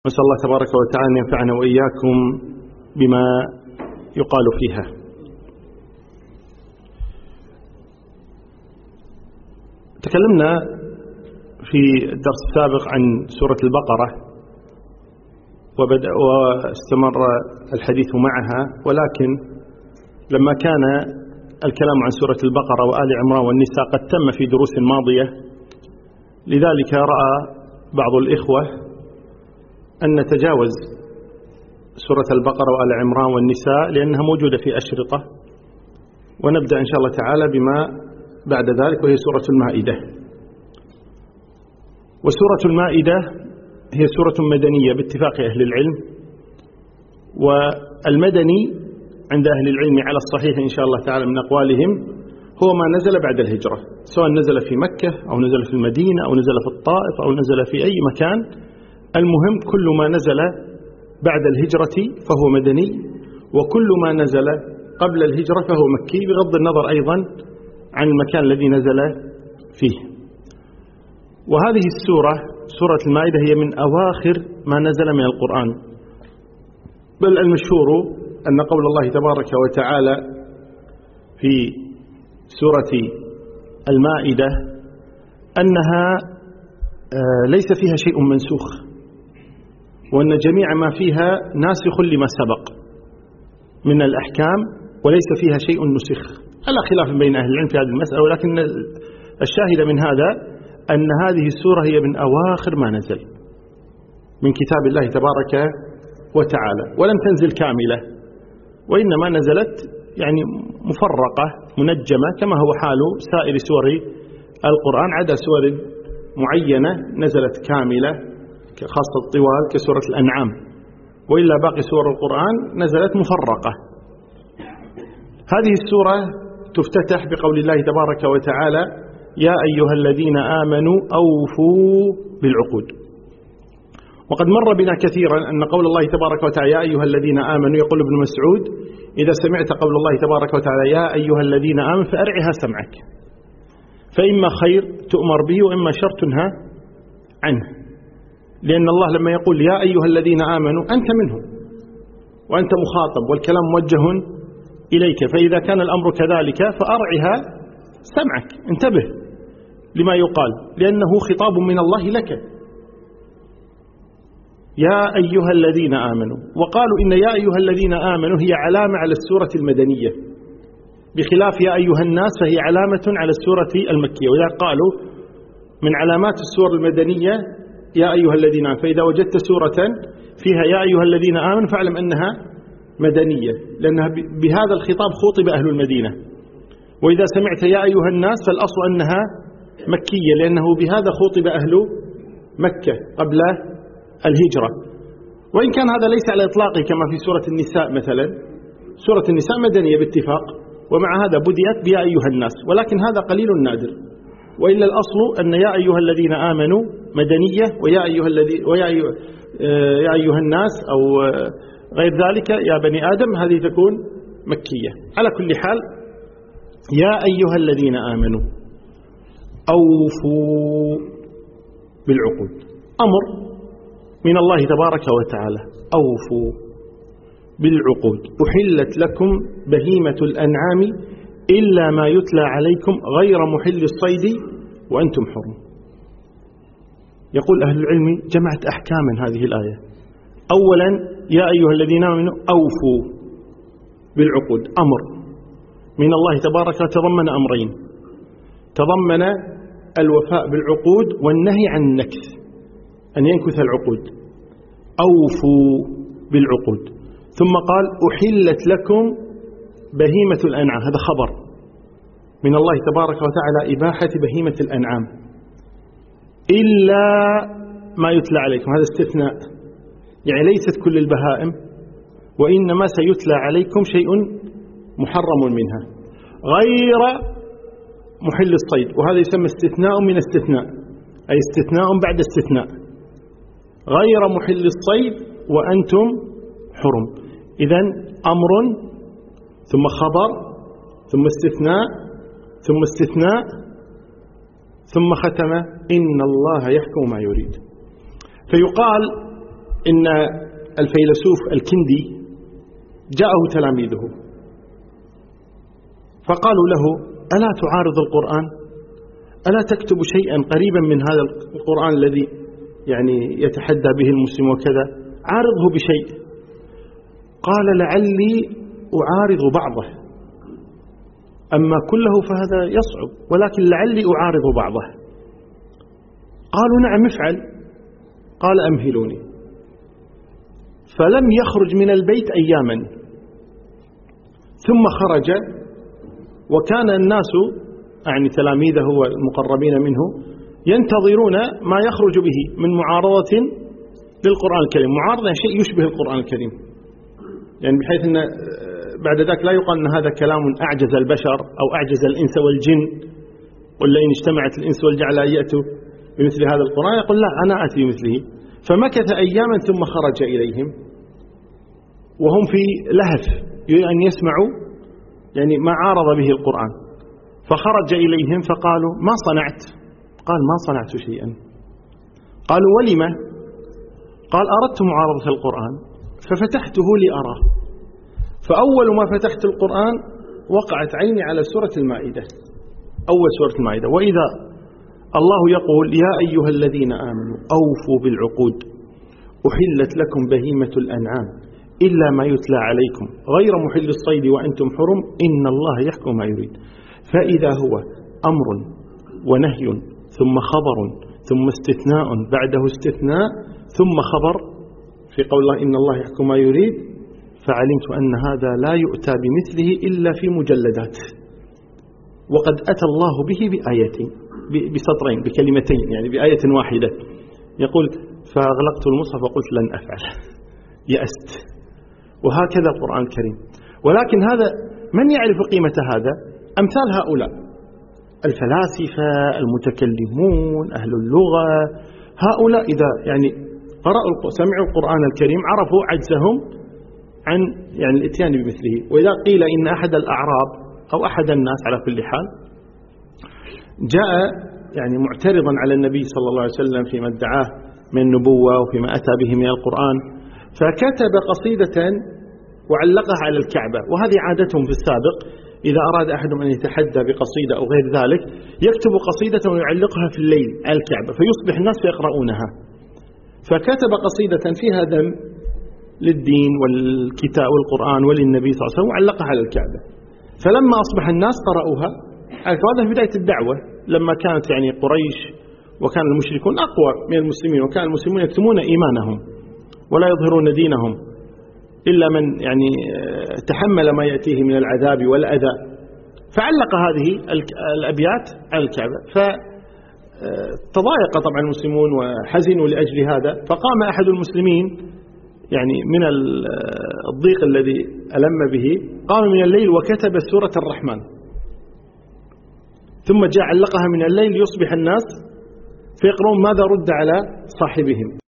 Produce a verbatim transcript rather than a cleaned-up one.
نسأل الله تبارك وتعالى أن ينفعنا وإياكم بما يقال فيها. تكلمنا في الدرس السابق عن سورة البقرة وبدأ واستمر الحديث معها، ولكن لما كان الكلام عن سورة البقرة وآل عمران والنساء قد تم في دروس ماضية، لذلك رأى بعض الإخوة أن نتجاوز سورة البقرة وآل عمران والنساء لأنها موجودة في أشرطة، ونبدأ إن شاء الله تعالى بما بعد ذلك، وهي سورة المائدة. وسورة المائدة هي سورة مدنية باتفاق أهل العلم، والمدني عند أهل العلم على الصحيح إن شاء الله تعالى من أقوالهم هو ما نزل بعد الهجرة، سواء نزل في مكة أو نزل في المدينة أو نزل في الطائف أو نزل في أي مكان، المهم كل ما نزل بعد الهجرة فهو مدني، وكل ما نزل قبل الهجرة فهو مكي، بغض النظر أيضا عن المكان الذي نزل فيه. وهذه السورة سورة المائدة هي من أواخر ما نزل من القرآن، بل المشهور أن قول الله تبارك وتعالى في سورة المائدة أنها ليس فيها شيء منسوخ، وأن جميع ما فيها ناسخ لما سبق من الأحكام، وليس فيها شيء نسخ، على خلاف بين أهل العلم في هذه المسألة. ولكن الشاهد من هذا أن هذه السورة هي من أواخر ما نزل من كتاب الله تبارك وتعالى، ولم تنزل كاملة، وإنما نزلت يعني مفرقة منجمة كما هو حال سائر سور القرآن، عدا سور معينة نزلت كاملة خاصة الطوال كسورة الأنعام، وإلا باقي سور القرآن نزلت مفرقة. هذه السورة تفتتح بقول الله تبارك وتعالى: يا أيها الذين آمنوا أوفوا بالعقود. وقد مر بنا كثيرا أن قول الله تبارك وتعالى يا أيها الذين آمنوا، يقول ابن مسعود: إذا سمعت قول الله تبارك وتعالى يا أيها الذين آمنوا فأرعها سمعك، فإما خير تؤمر به وإما شر تنهى عنه، لأن الله لما يقول يا أيها الذين آمنوا أنت منهم وأنت مخاطب والكلام موجه إليك، فإذا كان الأمر كذلك فأرعها سمعك، انتبه لما يقال، لأنه خطاب من الله لك. يا أيها الذين آمنوا، وقالوا إن يا أيها الذين آمنوا هي علامة على السورة المدنية، بخلاف يا أيها الناس فهي علامة على السورة المكية. وإذا قالوا من علامات السور المدنية يا أيها الذين آمنوا، فإذا وجدت سورة فيها يا أيها الذين آمنوا فاعلم أنها مدنية، لأنها بهذا الخطاب خاطب أهل المدينة. وإذا سمعت يا أيها الناس فالأصل أنها مكية، لأنه بهذا خاطب أهل مكة قبل الهجرة. وإن كان هذا ليس على إطلاقه كما في سورة النساء مثلا، سورة النساء مدنية باتفاق، ومع هذا بدأت بيا أيها الناس، ولكن هذا قليل نادر، وإلا الأصل أن يا أيها الذين آمنوا مدنية، ويا أيها الذي ويا أيها يا أيها الناس أو غير ذلك يا بني آدم هذه تكون مكية. على كل حال يا أيها الذين آمنوا أوفوا بالعقود، أمر من الله تبارك وتعالى، أوفوا بالعقود، أحلت لكم بهيمة الأنعام إلا ما يتلى عليكم غير محل الصيد وأنتم حرم. يقول أهل العلم جمعت أحكاما هذه الآية. أولا يا أيها الذين آمنوا أوفوا بالعقود، أمر من الله تبارك وتضمن أمرين، تضمن الوفاء بالعقود والنهي عن النكث، أن ينكث العقود. أوفوا بالعقود، ثم قال أحلت لكم بهيمة الأنعام، هذا خبر من الله تبارك وتعالى إباحة بهيمة الأنعام إلا ما يتلى عليكم، هذا استثناء، يعني ليست كل البهائم، وإنما سيتلى عليكم شيء محرم منها غير محل الصيد، وهذا يسمى استثناء من استثناء، أي استثناء بعد استثناء، غير محل الصيد وأنتم حرم. إذن أمر ثم خبر ثم استثناء ثم استثناء ثم ختم إن الله يحكم ما يريد. فيقال إن الفيلسوف الكندي جاءه تلاميذه فقالوا له: ألا تعارض القرآن؟ ألا تكتب شيئا قريبا من هذا القرآن الذي يعني يتحدى به المسلم وكذا، عارضه بشيء. قال: لعلي أعارض بعضه، أما كله فهذا يصعب، ولكن لعلي أعارض بعضه. قالوا: نعم افعل. قال: أمهلوني. فلم يخرج من البيت أياما، ثم خرج، وكان الناس يعني تلاميذه والمقربين منه ينتظرون ما يخرج به من معارضة للقرآن الكريم. معارضة شيء يشبه القرآن الكريم، يعني بحيث أن بعد ذلك لا يقال أن هذا كلام أعجز البشر أو أعجز الإنس والجن، ولا إن اجتمعت الإنس والجن على أن يأتوا بمثل هذا القرآن، يقول: لا، أنا آتي بمثله. فمكث أياما ثم خرج إليهم وهم في لهف أن يسمعوا يعني ما عارض به القرآن. فخرج إليهم فقالوا: ما صنعت؟ قال: ما صنعت شيئا. قالوا: ولما؟ قال: أردت معارضة القرآن ففتحته لأراه، فأول ما فتحت القرآن وقعت عيني على سورة المائدة، أول سورة المائدة: وإذا الله يقول: يا أيها الذين آمنوا أوفوا بالعقود أحلت لكم بهيمة الأنعام إلا ما يتلى عليكم غير محل الصيد وأنتم حرم إن الله يحكم ما يريد. فإذا هو أمر ونهي ثم خبر ثم استثناء بعده استثناء ثم خبر في قول الله إن الله يحكم ما يريد، فعلمت أن هذا لا يؤتى بمثله إلا في مجلدات، وقد أتى الله به بآيتين، بسطرين، بكلمتين، يعني بآية واحدة. يقول: فأغلقت المصحف وقلت لن أفعل، يأست. وهكذا القرآن الكريم. ولكن هذا من يعرف قيمة هذا؟ أمثال هؤلاء الفلاسفة المتكلمون أهل اللغة، هؤلاء إذا يعني قرأوا سمعوا القرآن الكريم عرفوا عجزهم عن يعني الاتيان بمثله. وإذا قيل إن أحد الأعراب أو أحد الناس على كل حال جاء يعني معترضا على النبي صلى الله عليه وسلم فيما ادعاه من النبوة وفيما أتى به من القرآن، فكتب قصيدة وعلقها على الكعبة. وهذه عادتهم في السابق، إذا أراد أحدهم أن يتحدى بقصيدة أو غير ذلك يكتب قصيدة ويعلقها في الليل على الكعبة فيصبح الناس يقرؤونها. فكتب قصيدة فيها ذم للدين والكتاب والقرآن وللنبي صلى الله عليه وسلم وعلقها على الكعبة. فلما أصبح الناس قرأوها، هذا في بداية الدعوة لما كانت يعني قريش وكان المشركون أقوى من المسلمين، وكان المسلمون يكتمون إيمانهم ولا يظهرون دينهم إلا من يعني تحمل ما يأتيه من العذاب والأذى. فعلق هذه الأبيات على الكعبة، فتضايق طبعا المسلمون وحزنوا لأجل هذا. فقام أحد المسلمين يعني من الضيق الذي ألم به، قام من الليل وكتب سورة الرحمن، ثم جاء علقها من الليل يصبح الناس فيقرؤون ماذا رد على صاحبهم.